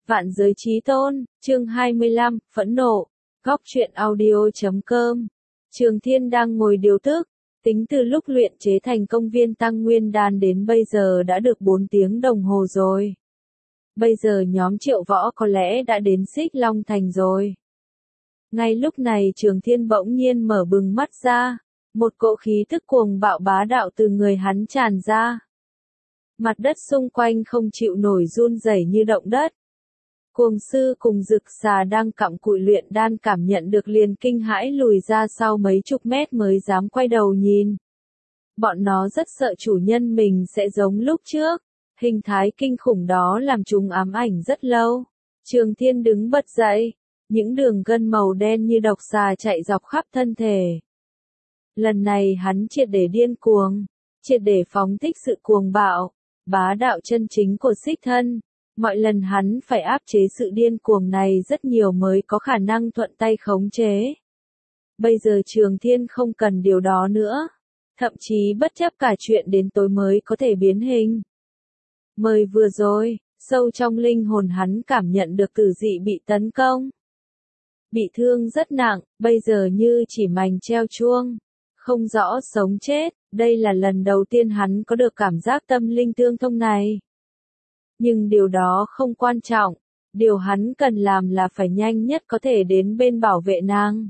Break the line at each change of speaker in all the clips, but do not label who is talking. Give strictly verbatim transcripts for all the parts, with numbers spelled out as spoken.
Vạn giới chí tôn, chương hai mươi lăm, phẫn nộ, góc truyện audio chấm com. Trường Thiên đang ngồi điều tức, tính từ lúc luyện chế thành công viên tăng nguyên đan đến bây giờ đã được bốn tiếng đồng hồ rồi. Bây giờ nhóm Triệu Võ có lẽ đã đến Xích Long Thành rồi. Ngay lúc này Trường Thiên bỗng nhiên mở bừng mắt ra, một cỗ khí tức cuồng bạo bá đạo từ người hắn tràn ra. Mặt đất xung quanh không chịu nổi run rẩy như động đất. Cuồng sư cùng Dực Xà đang cặm cụi luyện đan cảm nhận được liền kinh hãi lùi ra sau mấy chục mét mới dám quay đầu nhìn. Bọn nó rất sợ chủ nhân mình sẽ giống lúc trước, hình thái kinh khủng đó làm chúng ám ảnh rất lâu. Trường Thiên đứng bật dậy, những đường gân màu đen như độc xà chạy dọc khắp thân thể. Lần này hắn triệt để điên cuồng, triệt để phóng thích sự cuồng bạo, bá đạo chân chính của xích thân. Mọi lần hắn phải áp chế sự điên cuồng này rất nhiều mới có khả năng thuận tay khống chế. Bây giờ Trường Thiên không cần điều đó nữa, thậm chí bất chấp cả chuyện đến tối mới có thể biến hình. Mới vừa rồi, sâu trong linh hồn hắn cảm nhận được tử dị bị tấn công. Bị thương rất nặng, bây giờ như chỉ mành treo chuông, không rõ sống chết, đây là lần đầu tiên hắn có được cảm giác tâm linh tương thông này. Nhưng điều đó không quan trọng, điều hắn cần làm là phải nhanh nhất có thể đến bên bảo vệ nàng.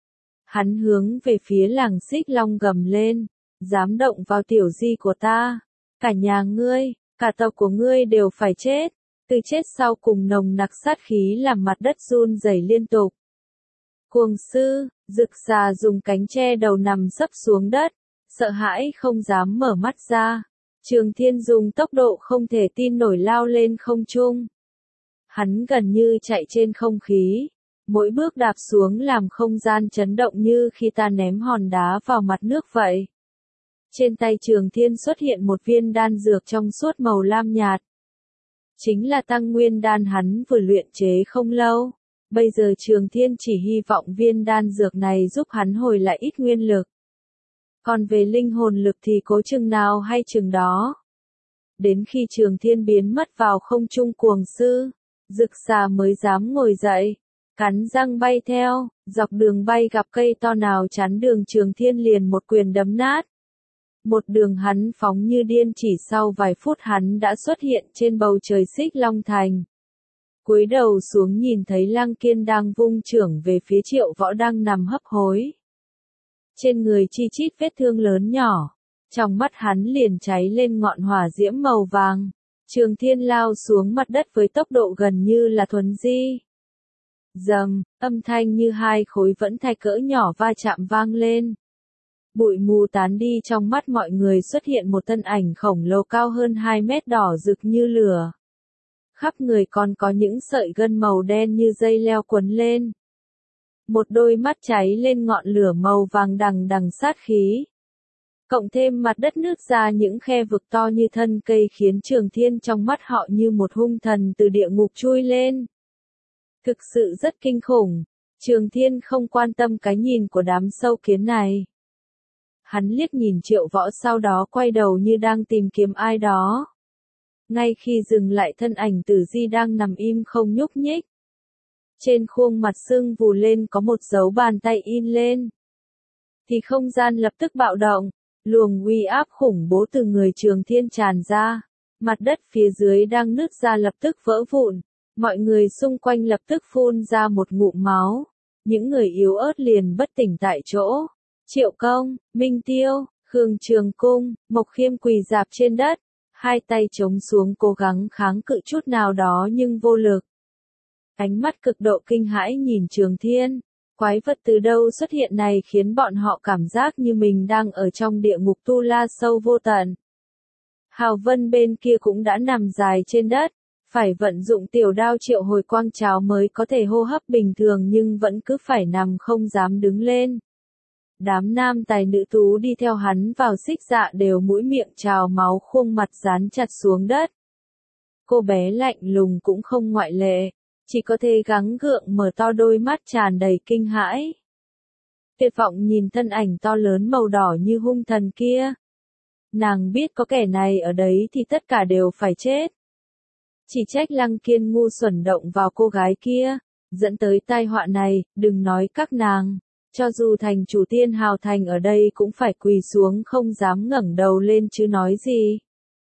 Hắn hướng về phía làng Xích Long gầm lên, dám động vào tiểu di của ta, cả nhà ngươi, cả tộc của ngươi đều phải chết. Từ chết sau cùng nồng nặc sát khí làm mặt đất run rẩy liên tục. Cuồng sư, Dực Xà dùng cánh che đầu nằm sấp xuống đất, sợ hãi không dám mở mắt ra. Trường Thiên dùng tốc độ không thể tin nổi lao lên không trung. Hắn gần như chạy trên không khí, mỗi bước đạp xuống làm không gian chấn động như khi ta ném hòn đá vào mặt nước vậy. Trên tay Trường Thiên xuất hiện một viên đan dược trong suốt màu lam nhạt. Chính là tăng nguyên đan hắn vừa luyện chế không lâu. Bây giờ Trường Thiên chỉ hy vọng viên đan dược này giúp hắn hồi lại ít nguyên lực. Còn về linh hồn lực thì cố chừng nào hay chừng đó. Đến khi Trường Thiên biến mất vào không trung cuồng sư, Dực Xà mới dám ngồi dậy, cắn răng bay theo, dọc đường bay gặp cây to nào chắn đường Trường Thiên liền một quyền đấm nát. Một đường hắn phóng như điên, chỉ sau vài phút hắn đã xuất hiện trên bầu trời Xích Long Thành. Cúi đầu xuống nhìn thấy Lăng Kiên đang vung chưởng về phía Triệu Võ đang nằm hấp hối. Trên người chi chít vết thương lớn nhỏ, trong mắt hắn liền cháy lên ngọn hỏa diễm màu vàng. Trường Thiên lao xuống mặt đất với tốc độ gần như là thuấn di. Dầm, âm thanh như hai khối vẫn thạch cỡ nhỏ va chạm vang lên. Bụi mù tán đi, trong mắt mọi người xuất hiện một thân ảnh khổng lồ cao hơn hai mét đỏ rực như lửa. Khắp người còn có những sợi gân màu đen như dây leo quấn lên. Một đôi mắt cháy lên ngọn lửa màu vàng đằng đằng sát khí. Cộng thêm mặt đất nứt ra những khe vực to như thân cây khiến Trường Thiên trong mắt họ như một hung thần từ địa ngục chui lên. Thực sự rất kinh khủng, Trường Thiên không quan tâm cái nhìn của đám sâu kiến này. Hắn liếc nhìn Triệu Võ sau đó quay đầu như đang tìm kiếm ai đó. Ngay khi dừng lại thân ảnh Tử Di đang nằm im không nhúc nhích. Trên khuôn mặt sưng vù lên có một dấu bàn tay in lên. Thì không gian lập tức bạo động, luồng uy áp khủng bố từ người Trường Thiên tràn ra. Mặt đất phía dưới đang nứt ra lập tức vỡ vụn. Mọi người xung quanh lập tức phun ra một ngụm máu. Những người yếu ớt liền bất tỉnh tại chỗ. Triệu Công, Minh Tiêu, Khương Trường Cung, Mộc Khiêm quỳ rạp trên đất. Hai tay chống xuống cố gắng kháng cự chút nào đó nhưng vô lực. Ánh mắt cực độ kinh hãi nhìn Trường Thiên. Quái vật từ đâu xuất hiện này khiến bọn họ cảm giác như mình đang ở trong địa ngục tu la sâu vô tận. Hào Vân bên kia cũng đã nằm dài trên đất. Phải vận dụng tiểu đao triệu hồi quang trảo mới có thể hô hấp bình thường nhưng vẫn cứ phải nằm không dám đứng lên. Đám nam tài nữ tú đi theo hắn vào Xích Dạ đều mũi miệng trào máu, khuôn mặt dán chặt xuống đất. Cô bé lạnh lùng cũng không ngoại lệ, chỉ có thể gắng gượng mở to đôi mắt tràn đầy kinh hãi. Tuyệt vọng nhìn thân ảnh to lớn màu đỏ như hung thần kia. Nàng biết có kẻ này ở đấy thì tất cả đều phải chết. Chỉ trách Lăng Kiên ngu xuẩn động vào cô gái kia, dẫn tới tai họa này, đừng nói các nàng. Cho dù thành chủ Tiên Hào Thành ở đây cũng phải quỳ xuống không dám ngẩng đầu lên chứ nói gì.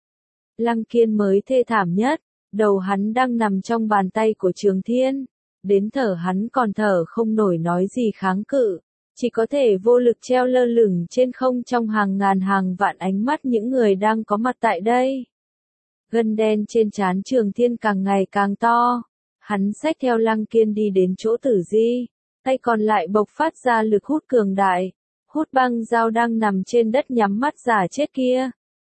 Lăng Kiên mới thê thảm nhất, đầu hắn đang nằm trong bàn tay của Trường Thiên. Đến thở hắn còn thở không nổi nói gì kháng cự, chỉ có thể vô lực treo lơ lửng trên không trong hàng ngàn hàng vạn ánh mắt những người đang có mặt tại đây. Gân đen trên trán Trường Thiên càng ngày càng to, hắn xách theo Lăng Kiên đi đến chỗ Tử Di, tay còn lại bộc phát ra lực hút cường đại, hút băng dao đang nằm trên đất nhắm mắt giả chết kia.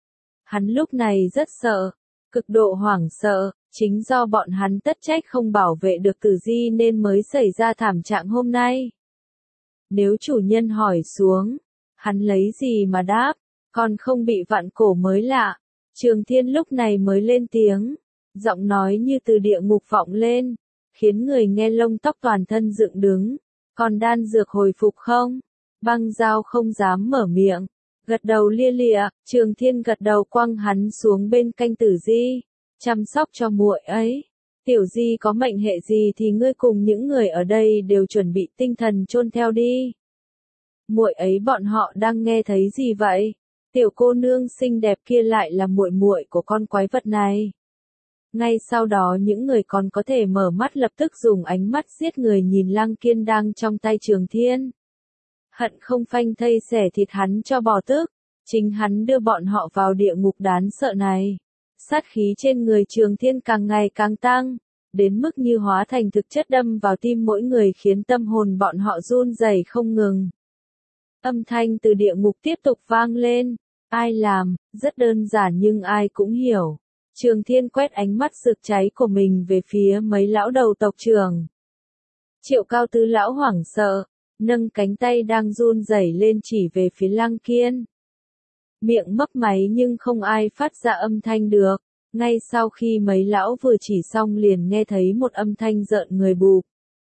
Hắn lúc này rất sợ, cực độ hoảng sợ, chính do bọn hắn tất trách không bảo vệ được Tử Di nên mới xảy ra thảm trạng hôm nay. Nếu chủ nhân hỏi xuống, hắn lấy gì mà đáp, còn không bị vặn cổ mới lạ. Trường Thiên lúc này mới lên tiếng, giọng nói như từ địa ngục vọng lên, khiến người nghe lông tóc toàn thân dựng đứng. Còn đan dược hồi phục không? Băng dao không dám mở miệng, gật đầu lia lịa. Trường Thiên gật đầu quăng hắn xuống bên cạnh Tử Di, chăm sóc cho muội ấy. Tiểu Di có mệnh hệ gì thì ngươi cùng những người ở đây đều chuẩn bị tinh thần chôn theo đi. Muội ấy bọn họ đang nghe thấy gì vậy? Tiểu cô nương xinh đẹp kia lại là muội muội của con quái vật này. Ngay sau đó những người còn có thể mở mắt lập tức dùng ánh mắt giết người nhìn Lăng Kiên đang trong tay Trường Thiên. Hận không phanh thây xẻ thịt hắn cho bò tức, chính hắn đưa bọn họ vào địa ngục đáng sợ này. Sát khí trên người Trường Thiên càng ngày càng tăng, đến mức như hóa thành thực chất đâm vào tim mỗi người khiến tâm hồn bọn họ run rẩy không ngừng. Âm thanh từ địa ngục tiếp tục vang lên, ai làm, rất đơn giản nhưng ai cũng hiểu. Trường Thiên quét ánh mắt rực cháy của mình về phía mấy lão đầu tộc trưởng. Triệu Cao Tứ lão hoảng sợ, nâng cánh tay đang run rẩy lên chỉ về phía Lăng Kiên. Miệng mấp máy nhưng không ai phát ra âm thanh được. Ngay sau khi mấy lão vừa chỉ xong liền nghe thấy một âm thanh rợn người bụp.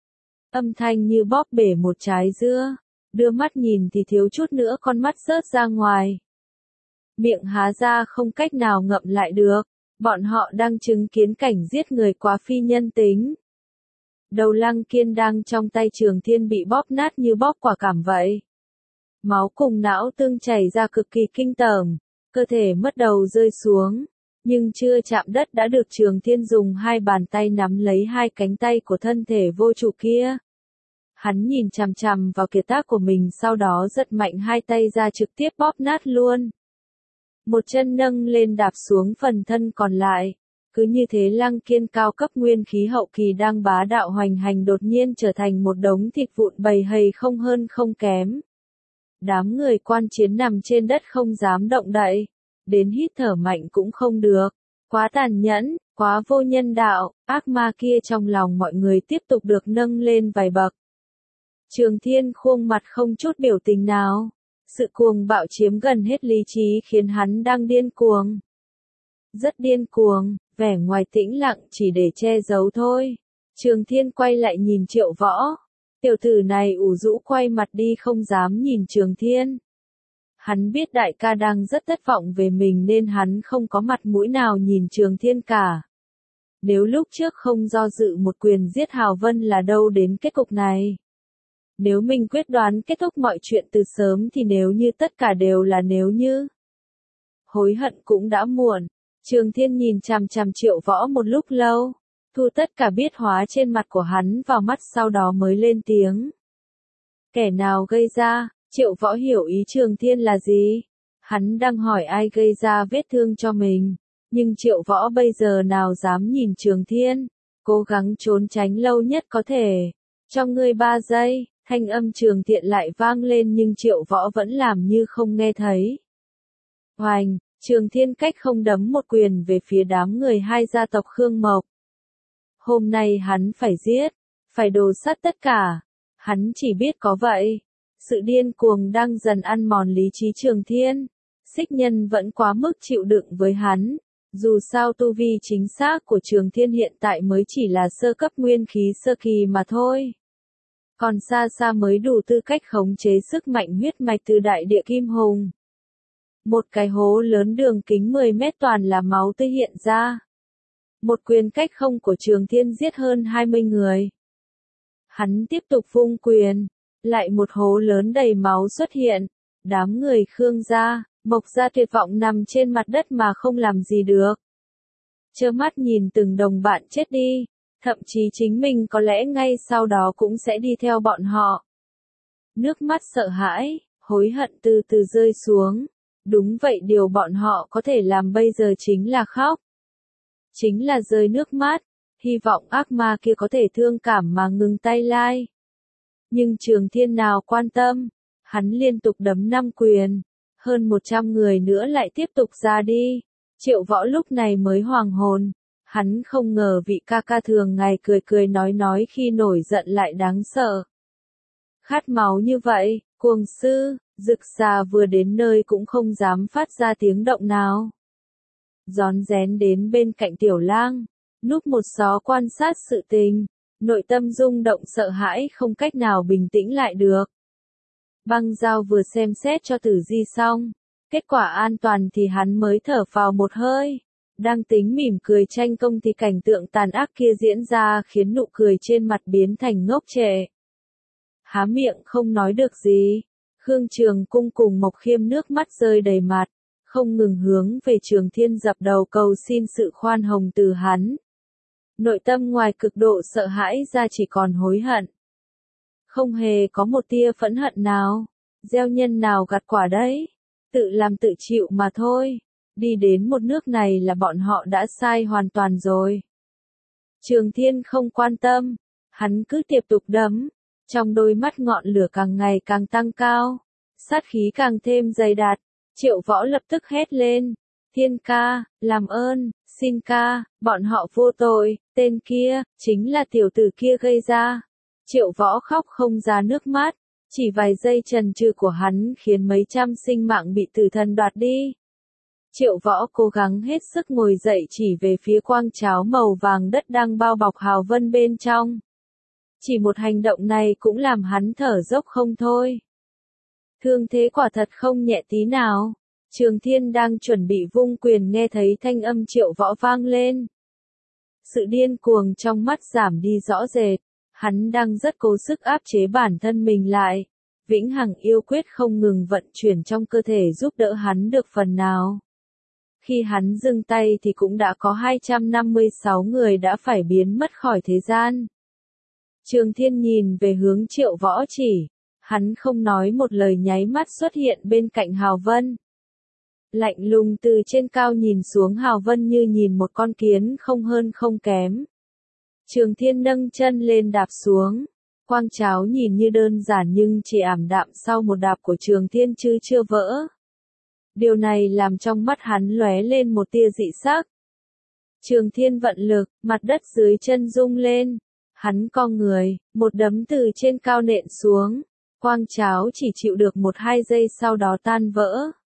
Âm thanh như bóp bể một trái dưa, đưa mắt nhìn thì thiếu chút nữa con mắt rớt ra ngoài. Miệng há ra không cách nào ngậm lại được, bọn họ đang chứng kiến cảnh giết người quá phi nhân tính. Đầu Lăng Kiên đang trong tay Trường Thiên bị bóp nát như bóp quả cảm vậy. Máu cùng não tương chảy ra cực kỳ kinh tởm, cơ thể mất đầu rơi xuống. Nhưng chưa chạm đất đã được Trường Thiên dùng hai bàn tay nắm lấy hai cánh tay của thân thể vô chủ kia. Hắn nhìn chằm chằm vào kiệt tác của mình sau đó giật mạnh hai tay ra trực tiếp bóp nát luôn. Một chân nâng lên đạp xuống phần thân còn lại. Cứ như thế Lăng Kiên cao cấp nguyên khí hậu kỳ đang bá đạo hoành hành đột nhiên trở thành một đống thịt vụn bầy hầy không hơn không kém. Đám người quan chiến nằm trên đất không dám động đậy. Đến hít thở mạnh cũng không được, quá tàn nhẫn, quá vô nhân đạo, ác ma kia trong lòng mọi người tiếp tục được nâng lên vài bậc. Trường Thiên khuôn mặt không chút biểu tình nào, sự cuồng bạo chiếm gần hết lý trí khiến hắn đang điên cuồng. Rất điên cuồng, vẻ ngoài tĩnh lặng chỉ để che giấu thôi. Trường Thiên quay lại nhìn Triệu Võ, tiểu tử này ủ rũ quay mặt đi không dám nhìn Trường Thiên. Hắn biết đại ca đang rất thất vọng về mình nên hắn không có mặt mũi nào nhìn Trường Thiên cả. Nếu lúc trước không do dự một quyền giết Hào Vân là đâu đến kết cục này. Nếu mình quyết đoán kết thúc mọi chuyện từ sớm thì nếu như tất cả đều là nếu như. Hối hận cũng đã muộn. Trường Thiên nhìn chằm chằm Triệu Võ một lúc lâu, thu tất cả biết hóa trên mặt của hắn vào mắt sau đó mới lên tiếng. Kẻ nào gây ra? Triệu Võ hiểu ý Trường Thiên là gì? Hắn đang hỏi ai gây ra vết thương cho mình. Nhưng Triệu Võ bây giờ nào dám nhìn Trường Thiên, cố gắng trốn tránh lâu nhất có thể. Trong ngươi ba giây, thanh âm Trường Thiện lại vang lên nhưng Triệu Võ vẫn làm như không nghe thấy. Hoành, Trường Thiên cách không đấm một quyền về phía đám người hai gia tộc Khương Mộc. Hôm nay hắn phải giết, phải đồ sát tất cả. Hắn chỉ biết có vậy. Sự điên cuồng đang dần ăn mòn lý trí Trường Thiên. Xích Nhân vẫn quá mức chịu đựng với hắn. Dù sao tu vi chính xác của Trường Thiên hiện tại mới chỉ là sơ cấp nguyên khí sơ kỳ mà thôi. Còn xa xa mới đủ tư cách khống chế sức mạnh huyết mạch từ đại địa Kim Hùng. Một cái hố lớn đường kính mười mét toàn là máu tươi hiện ra. Một quyền cách không của Trường Thiên giết hơn hai mươi người. Hắn tiếp tục vung quyền, lại một hố lớn đầy máu xuất hiện. Đám người Khương gia, Mộc gia tuyệt vọng nằm trên mặt đất mà không làm gì được. Trơ mắt nhìn từng đồng bạn chết đi, thậm chí chính mình có lẽ ngay sau đó cũng sẽ đi theo bọn họ. Nước mắt sợ hãi, hối hận từ từ rơi xuống. Đúng vậy, điều bọn họ có thể làm bây giờ chính là khóc. Chính là rơi nước mắt, hy vọng ác ma kia có thể thương cảm mà ngừng tay lai. Nhưng Trường Thiên nào quan tâm, hắn liên tục đấm năm quyền, hơn một trăm người nữa lại tiếp tục ra đi. Triệu Võ lúc này mới hoàng hồn, hắn không ngờ vị ca ca thường ngày cười cười nói nói khi nổi giận lại đáng sợ. Khát máu như vậy, cuồng sư, Dực Xà vừa đến nơi cũng không dám phát ra tiếng động nào. Rón rén đến bên cạnh Tiểu Lang, núp một xó quan sát sự tình, nội tâm rung động sợ hãi không cách nào bình tĩnh lại được. Băng Dao vừa xem xét cho Tử Di xong, kết quả an toàn thì hắn mới thở phào một hơi. Đang tính mỉm cười tranh công thì cảnh tượng tàn ác kia diễn ra khiến nụ cười trên mặt biến thành ngốc trệ. Há miệng không nói được gì, Khương Trường Cung cùng Mộc Khiêm nước mắt rơi đầy mặt, không ngừng hướng về Trường Thiên dập đầu cầu xin sự khoan hồng từ hắn. Nội tâm ngoài cực độ sợ hãi ra chỉ còn hối hận. Không hề có một tia phẫn hận nào, gieo nhân nào gặt quả đấy, tự làm tự chịu mà thôi. Đi đến một nước này là bọn họ đã sai hoàn toàn rồi. Trường Thiên không quan tâm, hắn cứ tiếp tục đấm, trong đôi mắt ngọn lửa càng ngày càng tăng cao, sát khí càng thêm dày đặc. Triệu Võ lập tức hét lên, Thiên ca, làm ơn, xin ca, bọn họ vô tội, tên kia, chính là tiểu tử kia gây ra. Triệu Võ khóc không ra nước mắt, chỉ vài giây chần chừ của hắn khiến mấy trăm sinh mạng bị tử thần đoạt đi. Triệu Võ cố gắng hết sức ngồi dậy chỉ về phía quang cháo màu vàng đất đang bao bọc Hào Vân bên trong. Chỉ một hành động này cũng làm hắn thở dốc không thôi. Thương thế quả thật không nhẹ tí nào. Trường Thiên đang chuẩn bị vung quyền nghe thấy thanh âm Triệu Võ vang lên. Sự điên cuồng trong mắt giảm đi rõ rệt. Hắn đang rất cố sức áp chế bản thân mình lại. Vĩnh hằng yêu quyết không ngừng vận chuyển trong cơ thể giúp đỡ hắn được phần nào. Khi hắn dừng tay thì cũng đã có hai trăm năm mươi sáu người đã phải biến mất khỏi thế gian. Trường Thiên nhìn về hướng Triệu Võ chỉ. Hắn không nói một lời nháy mắt xuất hiện bên cạnh Hào Vân. Lạnh lùng từ trên cao nhìn xuống Hào Vân như nhìn một con kiến không hơn không kém. Trường Thiên nâng chân lên đạp xuống. Quang cháo nhìn như đơn giản nhưng chỉ ảm đạm sau một đạp của Trường Thiên chứ chưa vỡ. Điều này làm trong mắt hắn lóe lên một tia dị sắc. Trường Thiên vận lực, mặt đất dưới chân rung lên. Hắn co người, một đấm từ trên cao nện xuống. Quang cháo chỉ chịu được một hai giây sau đó tan vỡ.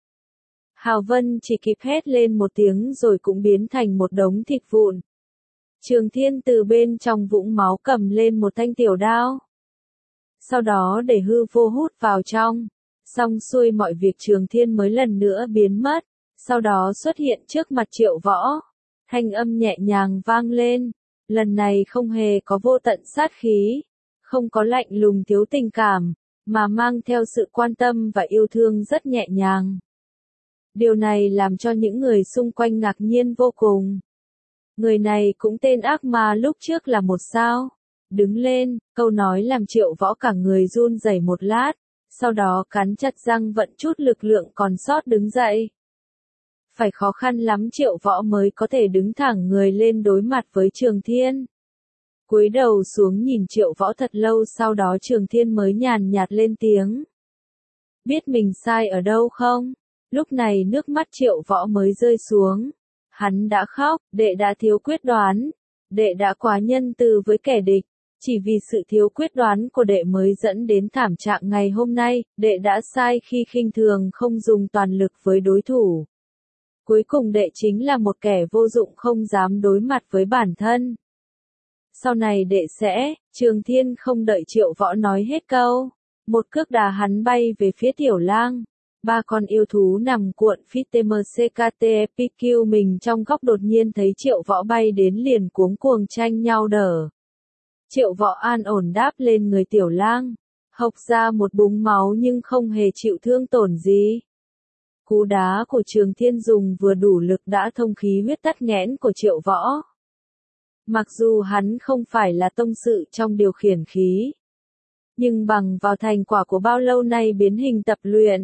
Hào Vân chỉ kịp hét lên một tiếng rồi cũng biến thành một đống thịt vụn. Trường Thiên từ bên trong vũng máu cầm lên một thanh tiểu đao. Sau đó để hư vô hút vào trong. Xong xuôi mọi việc Trường Thiên mới lần nữa biến mất. Sau đó xuất hiện trước mặt Triệu Võ. Thanh âm nhẹ nhàng vang lên. Lần này không hề có vô tận sát khí. Không có lạnh lùng thiếu tình cảm. Mà mang theo sự quan tâm và yêu thương rất nhẹ nhàng. Điều này làm cho những người xung quanh ngạc nhiên vô cùng. Người này cũng tên ác ma lúc trước là một sao. Đứng lên, câu nói làm Triệu Võ cả người run rẩy một lát, sau đó cắn chặt răng vận chút lực lượng còn sót đứng dậy. Phải khó khăn lắm Triệu Võ mới có thể đứng thẳng người lên đối mặt với Trường Thiên. Cúi đầu xuống nhìn Triệu Võ thật lâu sau đó Trường Thiên mới nhàn nhạt lên tiếng. Biết mình sai ở đâu không? Lúc này nước mắt Triệu Võ mới rơi xuống. Hắn đã khóc, đệ đã thiếu quyết đoán. Đệ đã quá nhân từ với kẻ địch. Chỉ vì sự thiếu quyết đoán của đệ mới dẫn đến thảm trạng ngày hôm nay, đệ đã sai khi khinh thường không dùng toàn lực với đối thủ. Cuối cùng đệ chính là một kẻ vô dụng không dám đối mặt với bản thân. Sau này đệ sẽ, Trường Thiên không đợi Triệu Võ nói hết câu. Một cước đá hắn bay về phía Tiểu Lang. Ba con yêu thú nằm cuộn Fitemcktepiq mình trong góc đột nhiên thấy Triệu Võ bay đến liền cuống cuồng tranh nhau đỡ. Triệu Võ an ổn đáp lên người Tiểu Lang, hộc ra một búng máu nhưng không hề chịu thương tổn gì. Cú đá của Trường Thiên dùng vừa đủ lực đã thông khí huyết tắc nghẽn của Triệu Võ. Mặc dù hắn không phải là tông sự trong điều khiển khí, nhưng bằng vào thành quả của bao lâu nay biến hình tập luyện,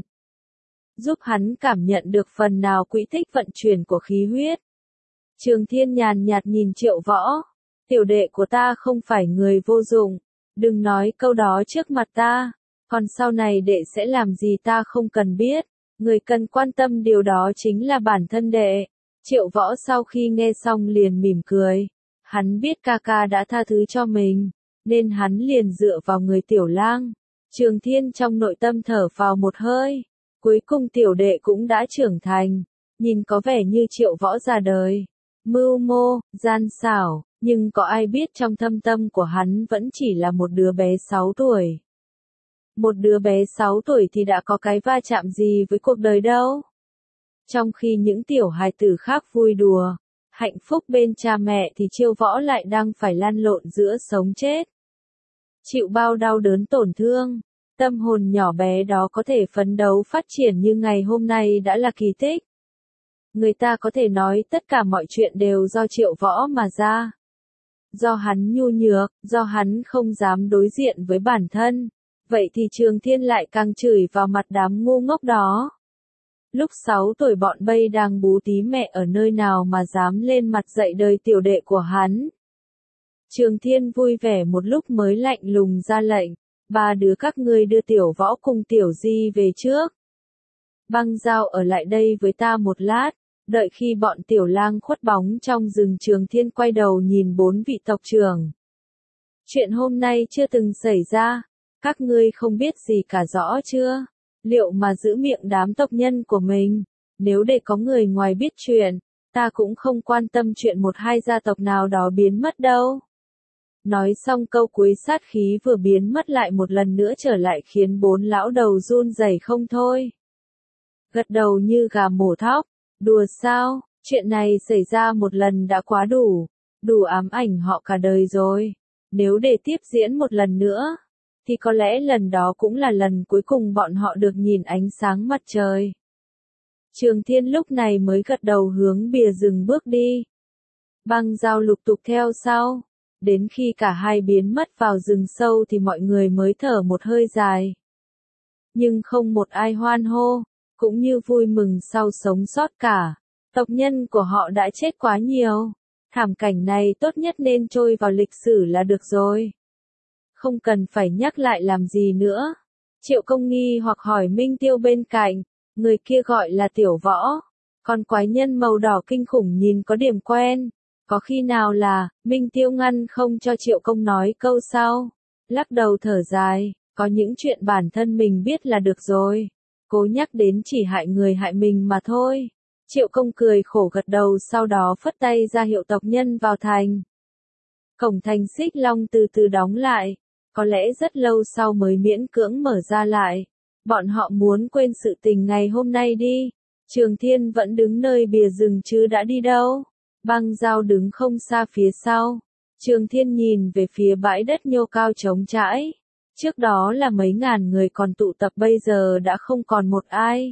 giúp hắn cảm nhận được phần nào quỹ tích vận chuyển của khí huyết. Trường Thiên nhàn nhạt nhìn Triệu Võ, tiểu đệ của ta không phải người vô dụng, đừng nói câu đó trước mặt ta, còn sau này đệ sẽ làm gì ta không cần biết, người cần quan tâm điều đó chính là bản thân đệ. Triệu Võ sau khi nghe xong liền mỉm cười, hắn biết ca ca đã tha thứ cho mình, nên hắn liền dựa vào người Tiểu Lang. Trường Thiên trong nội tâm thở phào một hơi. Cuối cùng tiểu đệ cũng đã trưởng thành, nhìn có vẻ như Triệu Võ già đời, mưu mô, gian xảo, nhưng có ai biết trong thâm tâm của hắn vẫn chỉ là một đứa bé sáu tuổi. Một đứa bé sáu tuổi thì đã có cái va chạm gì với cuộc đời đâu. Trong khi những tiểu hài tử khác vui đùa, hạnh phúc bên cha mẹ thì Triệu Võ lại đang phải lăn lộn giữa sống chết. Chịu bao đau đớn tổn thương. Tâm hồn nhỏ bé đó có thể phấn đấu phát triển như ngày hôm nay đã là kỳ tích. Người ta có thể nói tất cả mọi chuyện đều do Triệu Võ mà ra. Do hắn nhu nhược, do hắn không dám đối diện với bản thân. Vậy thì Trường Thiên lại càng chửi vào mặt đám ngu ngốc đó. Lúc sáu tuổi bọn bây đang bú tí mẹ ở nơi nào mà dám lên mặt dạy đời tiểu đệ của hắn. Trường Thiên vui vẻ một lúc mới lạnh lùng ra lệnh. Ba đứa các ngươi đưa Tiểu Võ cùng Tiểu Di về trước. Băng Dao ở lại đây với ta một lát, đợi khi bọn Tiểu Lang khuất bóng trong rừng. Trường Thiên quay đầu nhìn bốn vị tộc trưởng. Chuyện hôm nay chưa từng xảy ra, các ngươi không biết gì cả rõ chưa? Liệu mà giữ miệng đám tộc nhân của mình, nếu để có người ngoài biết chuyện, ta cũng không quan tâm chuyện một hai gia tộc nào đó biến mất đâu. Nói xong câu cuối sát khí vừa biến mất lại một lần nữa trở lại khiến bốn lão đầu run rẩy không thôi. Gật đầu như gà mổ thóc, đùa sao, chuyện này xảy ra một lần đã quá đủ, đủ ám ảnh họ cả đời rồi. Nếu để tiếp diễn một lần nữa, thì có lẽ lần đó cũng là lần cuối cùng bọn họ được nhìn ánh sáng mặt trời. Trường Thiên lúc này mới gật đầu hướng bìa rừng bước đi. Băng Dao lục tục theo sau. Đến khi cả hai biến mất vào rừng sâu thì mọi người mới thở một hơi dài. Nhưng không một ai hoan hô, cũng như vui mừng sau sống sót cả. Tộc nhân của họ đã chết quá nhiều. Thảm cảnh này tốt nhất nên trôi vào lịch sử là được rồi. Không cần phải nhắc lại làm gì nữa. Triệu Công nghi hoặc hỏi Minh Tiêu bên cạnh, người kia gọi là Tiểu Võ. Còn quái nhân màu đỏ kinh khủng nhìn có điểm quen. Có khi nào là, Minh Tiêu ngăn không cho Triệu Công nói câu sau. Lắc đầu thở dài, có những chuyện bản thân mình biết là được rồi. Cố nhắc đến chỉ hại người hại mình mà thôi. Triệu Công cười khổ gật đầu sau đó phất tay ra hiệu tộc nhân vào thành. Cổng thành Xích Long từ từ đóng lại. Có lẽ rất lâu sau mới miễn cưỡng mở ra lại. Bọn họ muốn quên sự tình ngày hôm nay đi. Trường Thiên vẫn đứng nơi bìa rừng chứ đã đi đâu. Băng Dao đứng không xa phía sau. Trường Thiên nhìn về phía bãi đất nhô cao trống trải. Trước đó là mấy ngàn người còn tụ tập bây giờ đã không còn một ai.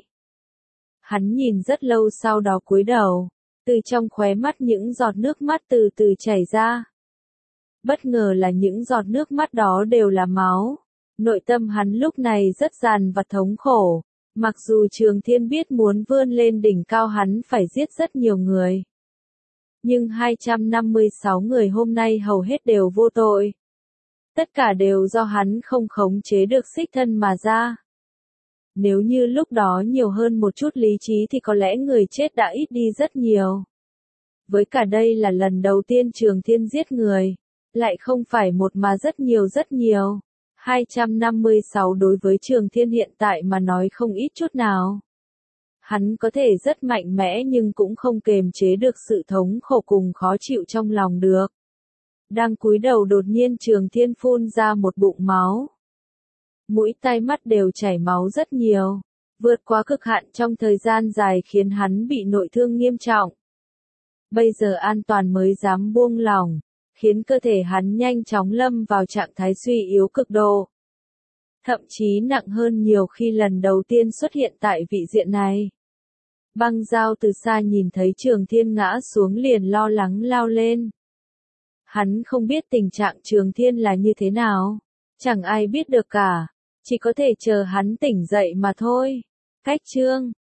Hắn nhìn rất lâu sau đó cúi đầu. Từ trong khóe mắt những giọt nước mắt từ từ chảy ra. Bất ngờ là những giọt nước mắt đó đều là máu. Nội tâm hắn lúc này rất dằn và thống khổ. Mặc dù Trường Thiên biết muốn vươn lên đỉnh cao hắn phải giết rất nhiều người. Nhưng hai trăm năm mươi sáu người hôm nay hầu hết đều vô tội. Tất cả đều do hắn không khống chế được xích thân mà ra. Nếu như lúc đó nhiều hơn một chút lý trí thì có lẽ người chết đã ít đi rất nhiều. Với cả đây là lần đầu tiên Trường Thiên giết người. Lại không phải một mà rất nhiều rất nhiều. hai trăm năm mươi sáu đối với Trường Thiên hiện tại mà nói không ít chút nào. Hắn có thể rất mạnh mẽ nhưng cũng không kềm chế được sự thống khổ cùng khó chịu trong lòng được. Đang cúi đầu đột nhiên Trường Thiên phun ra một bụng máu. Mũi tai mắt đều chảy máu rất nhiều. vượt quá cực hạn trong thời gian dài khiến hắn bị nội thương nghiêm trọng. Bây giờ an toàn mới dám buông lỏng, khiến cơ thể hắn nhanh chóng lâm vào trạng thái suy yếu cực độ. Thậm chí nặng hơn nhiều khi lần đầu tiên xuất hiện tại vị diện này. Băng Giao từ xa nhìn thấy Trường Thiên ngã xuống liền lo lắng lao lên. Hắn không biết tình trạng Trường Thiên là như thế nào. Chẳng ai biết được cả. Chỉ có thể chờ hắn tỉnh dậy mà thôi. Cách chương